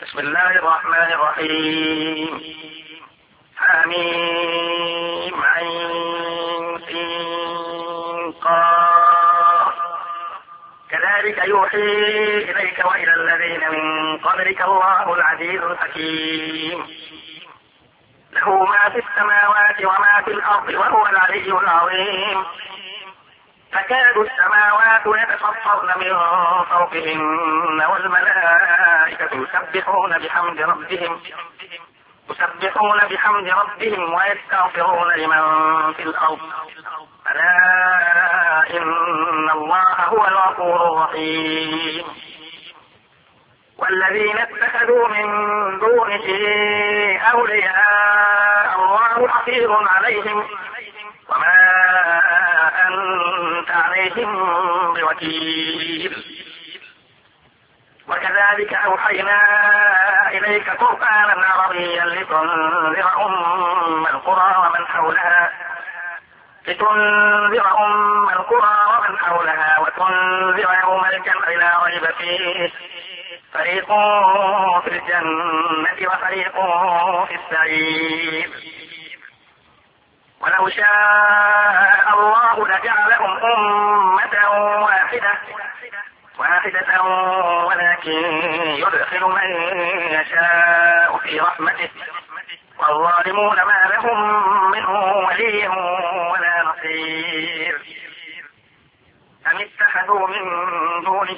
بسم الله الرحمن الرحيم. حميم عين سين قاف. كذلك يوحي إليك وإلى الذين من قبلك الله العزيز الحكيم. له ما في السماوات وما في الأرض وهو العلي العظيم. تكاد السماوات يتفطرن من فوقهن والملائكة يسبحون بحمد ربهم ويستغفرون لمن في الأرض ألا إن الله هو الغفور الرحيم. والذين اتخذوا من دونه أولياء الله حفيظ عليهم وما أنت عليهم بوكيل. وكذلك أوحينا إليك قرآنا عربيا لتنذر أم القرى ومن حولها وتنذر يوم الجمع لا ريب فيه فريق في الجنة وفريق في السعير. ولو شاء الله لجعلهم أمة واحدة ولكن يدخل من يشاء في رحمته والظالمون ما لهم منه ولي ولا نصير. أم اتخذوا من دونه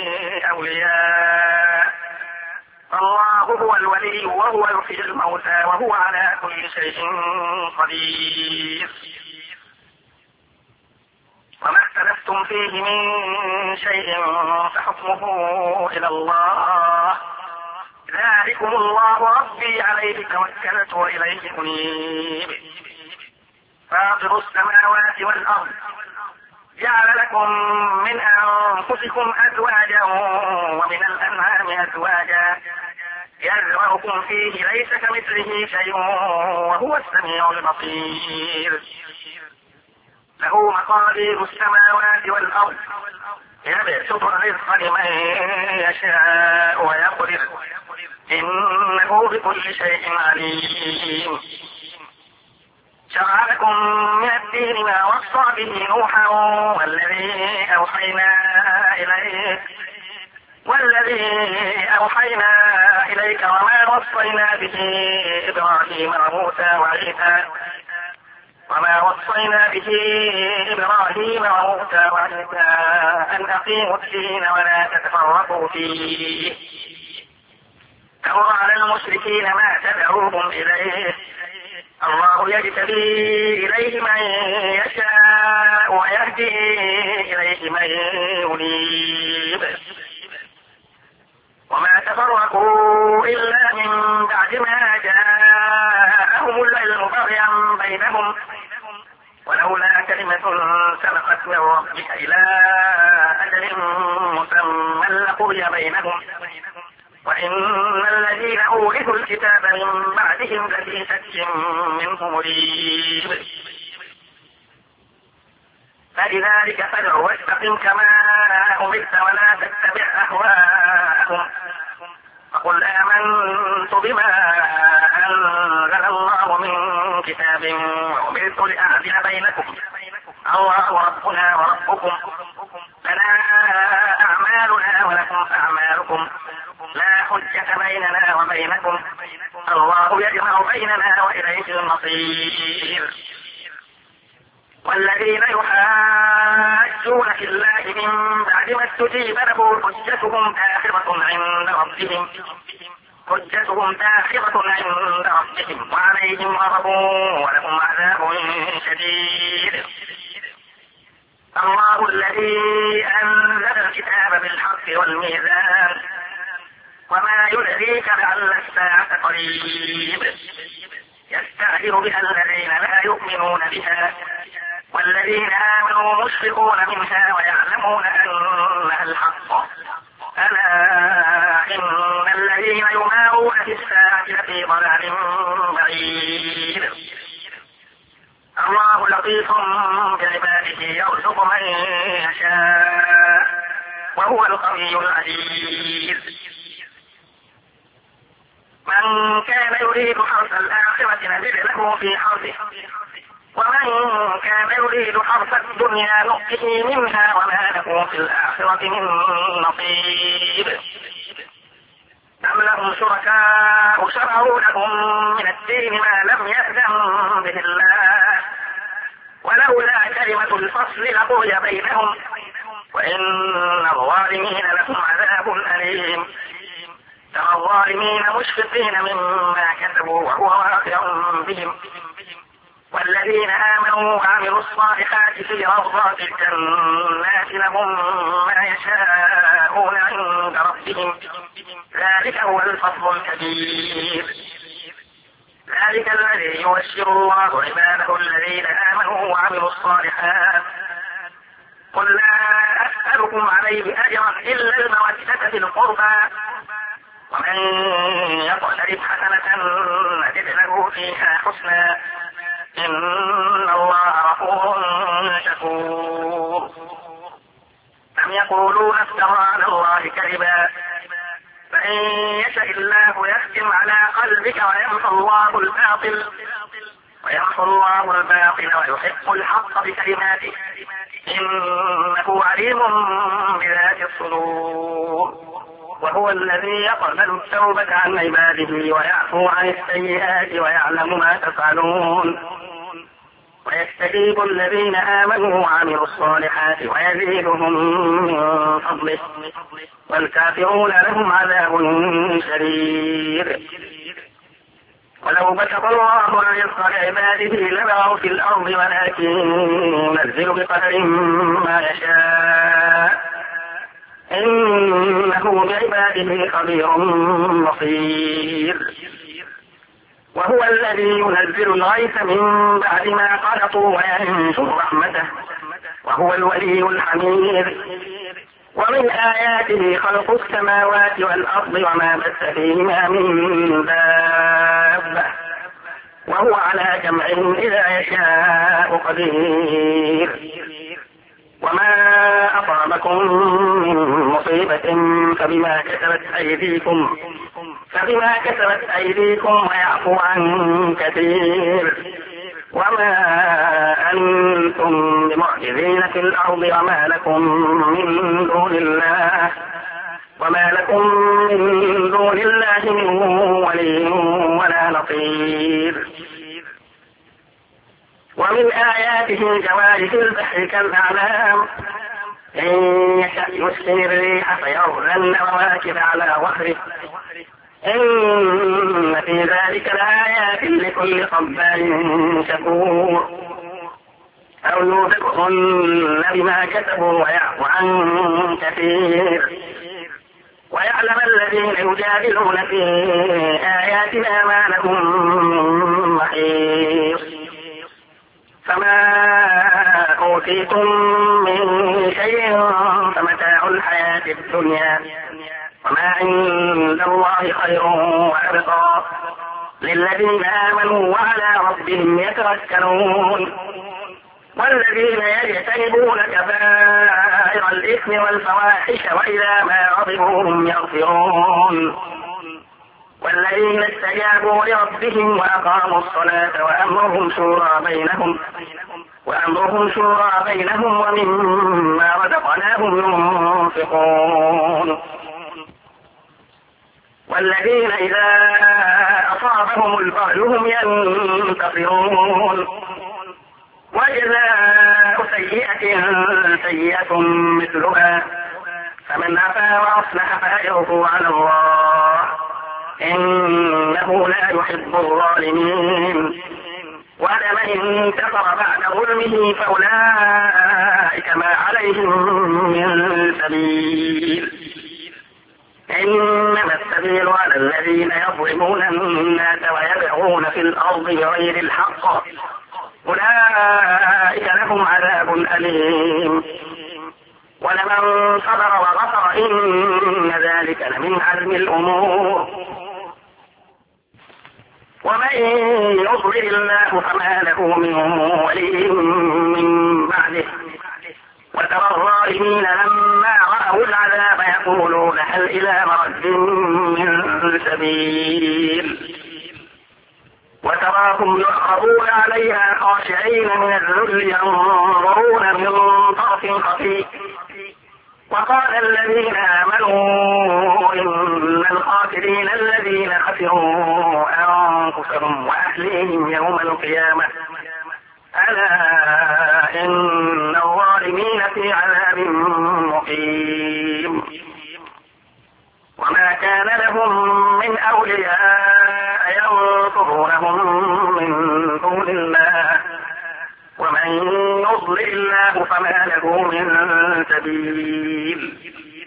أولياء الله هو الولي وهو يحيي الموتى وهو على كل شيء قدير. وما اختلفتم فيه من شيء فحكمه إلى الله ذلكم الله ربي عليه توكلت وإليه أنيب. فاطر السماوات والأرض جعل لكم من أنفسكم أزواجا ومن الأنعام أزواجا يذرأكم فيه ليس كمثله شيء وهو السميع البصير. له مقاليد السماوات والأرض يبسط الرزق لمن يشاء ويقدر إنه بكل شيء عليم. شرع لكم من الدين ما وصى به نوحا والذي أوحينا إليك وما وصينا به إبراهيم وموسى وعيسى أن أقيموا الدين ولا تتفرقوا فيه كبر على المشركين ما تدعوهم إليه الله يجتبي إليه من يشاء ويهدي إليه من ينيب. وما تفرقوا إلا من بعد ما جاءهم العلم بغيا بينهم ولولا كلمة سبقت من ربك إلى أجل مسمى لقضي بينهم وإن الذين أورثوا الكتاب من بعدهم لفي شك منه مريب. فلذلك فادع واستقم كما أمرت ولا تتبع أهواءهم فقل آمنت بما أنزل الله من كتاب وأمرت لأعدل بينكم الله ربنا وربكم لنا أعمالنا ولكم أعمالكم لا حجة بيننا وبينكم الله يجمع بيننا وإليه المصير. والذين يحاجون في الله من بعد ما استجيب له حجتهم داخرة عند ربهم وعليهم غضب ولهم عذاب شديد. الله الذي أنزل الكتاب بالحق والميزان وما يدريك لعل الساعة قريب. يستعجل بها الذين لا يؤمنون بها والذين آمنوا مشفقون منها ويعلمون أنها الحق ألا إن الذين يمارون في الساعة لفي ضلال بعيد. الله لطيف بعباده يرزق من يشاء وهو القوي العزيز. من كان يريد حرث الآخرة نزد له في حرثه ومن كان يريد حرث الدنيا نؤته منها وما له في الآخرة من نصيب أم لهم شركاء شرعوا لهم من الدين ما لم يأذن به الله ولولا كلمة الفصل لقضي بينهم وإن الظالمين لهم عذاب أليم ترى الظالمين مشفقين مما كسبوا وهو واقع بهم والذين آمنوا وعملوا الصالحات في روضات الجنات لهم ما يشاءون عند ربهم ذلك هو الفضل الكبير ذلك الذي يبشر الله عباده الذين آمنوا وعملوا الصالحات قل لا أسألكم عليه أجرا إلا المودة في القربى ومن يقترف حسنة نجد له فيها حسنا إن الله غفور شكور أم يقولون افترى على الله كذبا فإن يشاء الله يختم على قلبك ويمحو الله الباطل ويحق الحق بكلماته إنه عليم بذات الصدور وهو الذي يقبل التوبة عن عباده ويعفو عن السيئات ويعلم ما تفعلون ويستجيب الذين آمنوا وعملوا الصالحات ويزيدهم من فضله والكافرون لهم عذاب شديد ولو بسط الله الرزق لعباده لبغوا في الأرض ولكن ينزل بقدر ما يشاء إنه بعباده خبير بصير وهو الذي ينزل الغيث من بعد ما قنطوا وينشر رحمته وهو الولي الحميد ومن آياته خلق السماوات والأرض وما بث فيهما من دابة وهو على جمعهم إذا يشاء قدير وما أصابكم من مصيبة فبما كسبت أيديكم ويعفو عن كثير وما أنتم بمعجزين في الأرض وما لكم من دون الله من ولي ولا نصير ومن آياته جوار في البحر كالأعلام إن يشأ يسكن الريح فيظللن رواكب على ظهره إن في ذلك لآيات لكل صبار شكور أو يوبقهن بما كسبوا ويعفو عن كثير ويعلم الذين يجادلون في آياتنا ما لهم من محيص فما أوتيتم من شيء فمتاع الحياة الدنيا وما عند الله خير وأبقى للذين آمنوا وعلى ربهم يتوكلون والذين يجتنبون كبائر الإثم والفواحش وإذا ما غضبوا هم يغفرون والذين استجابوا لربهم وأقاموا الصلاة وأمرهم شورى بينهم ومما رزقناهم ينفقون والذين إذا أصابهم البغي هم ينتصرون وجزاء سيئة مثلها فمن عفا وأصلح فأجره على الله إنه لا يحب الظالمين ولمن انتصر بعد ظلمه فأولئك ما عليهم من سبيل إنما السبيل على الذين يظلمون الناس ويبغون في الأرض بغير الحق أولئك لهم عذاب أليم ولمن صبر وغفر إن ذلك لمن عزم الأمور ومن يضلل الله فما له من ولي من بعده وترى الظالمين لما رأوا العذاب يقولون هل إلى مرد من سبيل وتراهم يعرضون عليها خاشعين من الذل ينظرون من طرف خفي وقال الذين آمنوا إن الخاسرين الذين خسروا أنفسهم وأهليهم يوم القيامة ألا إن الظالمين في عذاب مقيم وما كان لهم من أولياء ينصرونهم من دون الله ومن يضلل الله فما له من سبيل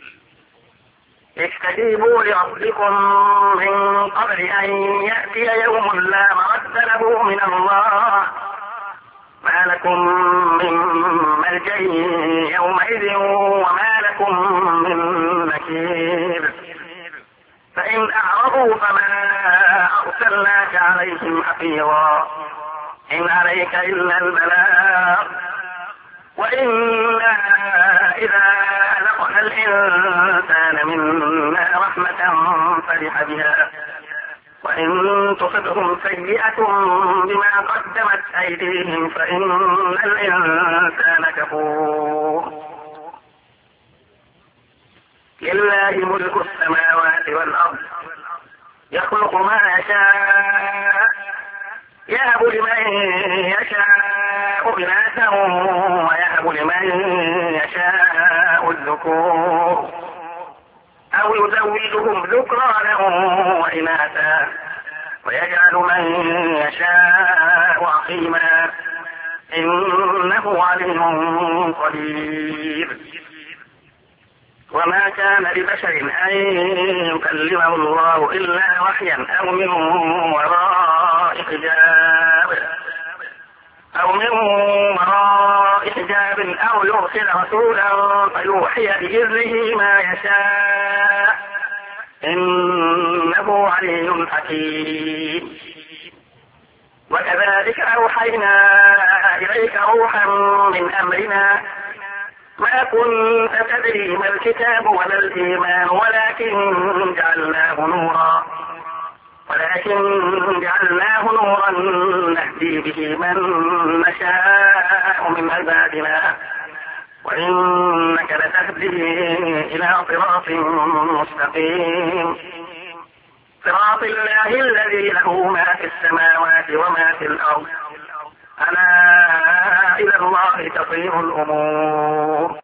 استجيبوا لربكم من قبل أن يأتي يوم لا مرد له من الله ما لكم من ملجأ يومئذ وما لكم من نكير فإن أعرضوا فما أرسلناك عليهم حفيظا إن عليك إلا البلاغ وإنا إذا أذقنا الإنسان منا رحمة فرح بها وإن تصبهم سيئة بما قدمت أيديهم فإن الإنسان كفور لله ملك السماوات والأرض يخلق ما يشاء يهب لمن يشاء إناثا ويهب لمن يشاء الذكور أو يزوجهم ذكرانا وإناثا ويجعل من يشاء عقيما إنه عليم قدير وما كان لبشر أن يكلمه الله إلا وحيا أو من وراء حجاب أو يرسل رسولا فيوحي بإذنه ما يشاء إنه علي حكيم وكذلك أوحينا إليك روحا من أمرنا ما كنت تدري ما الكتاب ولا الإيمان ولكن جعلناه نورا نهدي به من نشاء من عبادنا وإنك لتهدي إلى صراط مستقيم صراط الله الذي له ما في السماوات وما في الأرض ألا إلى الله تصير الأمور